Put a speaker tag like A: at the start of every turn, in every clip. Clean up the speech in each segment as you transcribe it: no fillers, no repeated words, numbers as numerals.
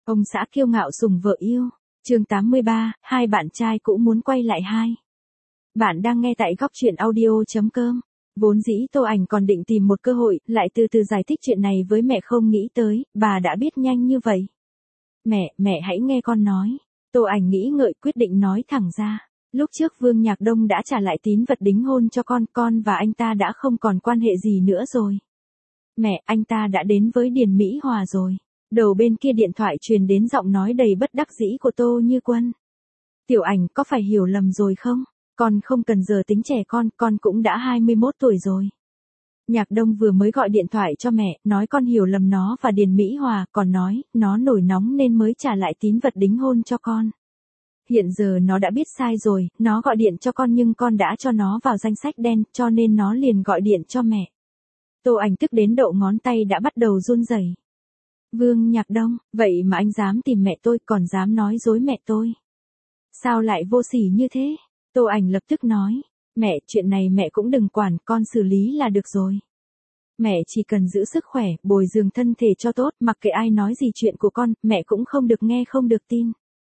A: Ông xã kiêu ngạo sủng vợ yêu. Chương 83, hai bạn trai cũ muốn quay lại hai. Bạn đang nghe tại góc truyện audio.com. Vốn dĩ Tô Ảnh còn định tìm một cơ hội, lại từ từ giải thích chuyện này với mẹ, không nghĩ tới, bà đã biết nhanh như vậy. Mẹ hãy nghe con nói. Tô Ảnh nghĩ ngợi quyết định nói thẳng ra. Lúc trước Vương Nhạc Đông đã trả lại tín vật đính hôn cho con và anh ta đã không còn quan hệ gì nữa rồi. Mẹ, anh ta đã đến với Điền Mỹ Hòa rồi. Đầu bên kia điện thoại truyền đến giọng nói đầy bất đắc dĩ của Tô Như Quân. Tiểu Ảnh, có phải hiểu lầm rồi không? Con không cần giờ tính trẻ con cũng đã 21 tuổi rồi. Nhạc Đông vừa mới gọi điện thoại cho mẹ, nói con hiểu lầm nó và Điền Mỹ Hòa, còn nói, nó nổi nóng nên mới trả lại tín vật đính hôn cho con. Hiện giờ nó đã biết sai rồi, nó gọi điện cho con nhưng con đã cho nó vào danh sách đen, cho nên nó liền gọi điện cho mẹ. Tô Ảnh tức đến độ ngón tay đã bắt đầu run rẩy. Vương Nhạc Đông, vậy mà anh dám tìm mẹ tôi, còn dám nói dối mẹ tôi. Sao lại vô sỉ như thế? Tô Ảnh lập tức nói, mẹ, chuyện này mẹ cũng đừng quản, con xử lý là được rồi. Mẹ chỉ cần giữ sức khỏe, bồi dưỡng thân thể cho tốt, mặc kệ ai nói gì chuyện của con, mẹ cũng không được nghe không được tin.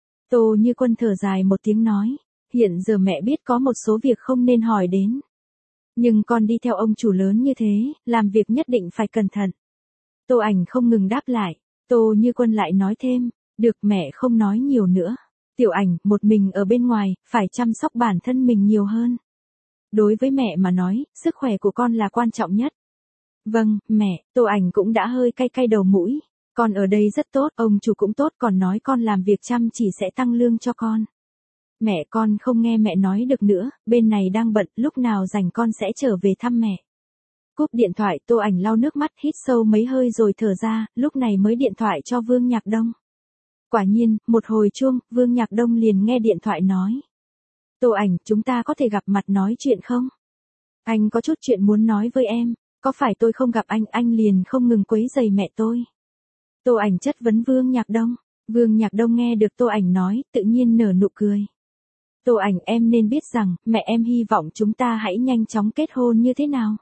A: Tô Như Quân thở dài một tiếng nói, hiện giờ mẹ biết có một số việc không nên hỏi đến. Nhưng con đi theo ông chủ lớn như thế, làm việc nhất định phải cẩn thận. Tô Ảnh không ngừng đáp lại. Tô Như Quân lại nói thêm, được, mẹ không nói nhiều nữa. Tiểu Ảnh, một mình ở bên ngoài, phải chăm sóc bản thân mình nhiều hơn. Đối với mẹ mà nói, sức khỏe của con là quan trọng nhất. Vâng, mẹ. Tô Ảnh cũng đã hơi cay đầu mũi. Con ở đây rất tốt, ông chủ cũng tốt, còn nói con làm việc chăm chỉ sẽ tăng lương cho con. Mẹ, con không nghe mẹ nói được nữa, bên này đang bận, lúc nào rảnh con sẽ trở về thăm mẹ. Cúp điện thoại, Tô Ảnh lau nước mắt, hít sâu mấy hơi rồi thở ra, lúc này mới điện thoại cho Vương Nhạc Đông. Quả nhiên, một hồi chuông, Vương Nhạc Đông liền nghe điện thoại nói. Tô Ảnh, chúng ta có thể gặp mặt nói chuyện không? Anh có chút chuyện muốn nói với em, có phải tôi không gặp anh liền không ngừng quấy rầy mẹ tôi? Tô Ảnh chất vấn Vương Nhạc Đông. Vương Nhạc Đông nghe được Tô Ảnh nói, tự nhiên nở nụ cười. Tô Ảnh, em nên biết rằng, mẹ em hy vọng chúng ta hãy nhanh chóng kết hôn như thế nào?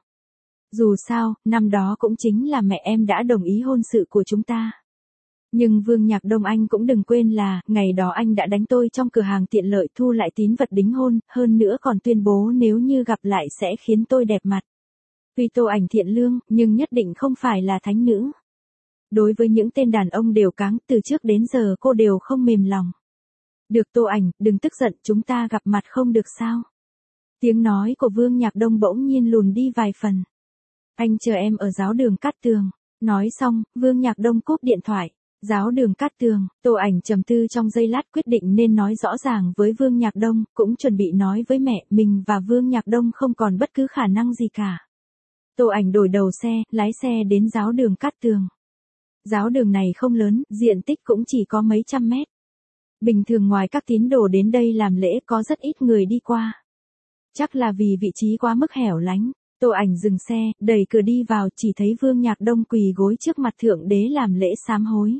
A: Dù sao, năm đó cũng chính là mẹ em đã đồng ý hôn sự của chúng ta. Nhưng Vương Nhạc Đông, anh cũng đừng quên là, ngày đó anh đã đánh tôi trong cửa hàng tiện lợi, thu lại tín vật đính hôn, hơn nữa còn tuyên bố nếu như gặp lại sẽ khiến tôi đẹp mặt. Tuy Tô Ảnh thiện lương, nhưng nhất định không phải là thánh nữ. Đối với những tên đàn ông đều cáng, từ trước đến giờ cô đều không mềm lòng. Được Tô Ảnh, đừng tức giận, chúng ta gặp mặt không được sao? Tiếng nói của Vương Nhạc Đông bỗng nhiên lùn đi vài phần. Anh chờ em ở giáo đường Cát Tường. Nói xong, Vương Nhạc Đông cúp điện thoại. Giáo đường Cát Tường, Tô Ảnh trầm tư trong giây lát quyết định nên nói rõ ràng với Vương Nhạc Đông, cũng chuẩn bị nói với mẹ, mình và Vương Nhạc Đông không còn bất cứ khả năng gì cả. Tô Ảnh đổi đầu xe, lái xe đến giáo đường Cát Tường. Giáo đường này không lớn, diện tích cũng chỉ có mấy trăm mét. Bình thường ngoài các tín đồ đến đây làm lễ có rất ít người đi qua. Chắc là vì vị trí quá mức hẻo lánh. Tô Ảnh dừng xe, đẩy cửa đi vào, chỉ thấy Vương Nhạc Đông quỳ gối trước mặt Thượng Đế làm lễ sám hối.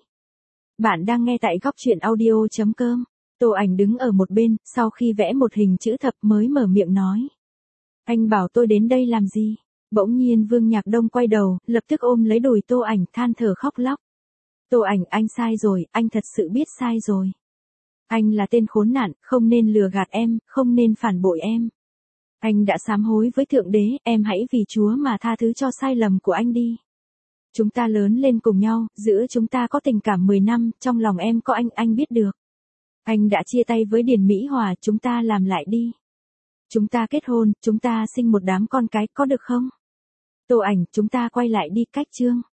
A: Bạn đang nghe tại góc truyện audio.com. Tô Ảnh đứng ở một bên, sau khi vẽ một hình chữ thập mới mở miệng nói. Anh bảo tôi đến đây làm gì? Bỗng nhiên Vương Nhạc Đông quay đầu, lập tức ôm lấy đùi Tô Ảnh, than thở khóc lóc. Tô Ảnh, anh sai rồi, anh thật sự biết sai rồi. Anh là tên khốn nạn, không nên lừa gạt em, không nên phản bội em. Anh đã sám hối với Thượng Đế, em hãy vì Chúa mà tha thứ cho sai lầm của anh đi. Chúng ta lớn lên cùng nhau, giữa chúng ta có tình cảm 10 năm, trong lòng em có anh biết được. Anh đã chia tay với Điền Mỹ Hòa, chúng ta làm lại đi. Chúng ta kết hôn, chúng ta sinh một đám con cái, có được không? Tô Ảnh, chúng ta quay lại đi, cách chương.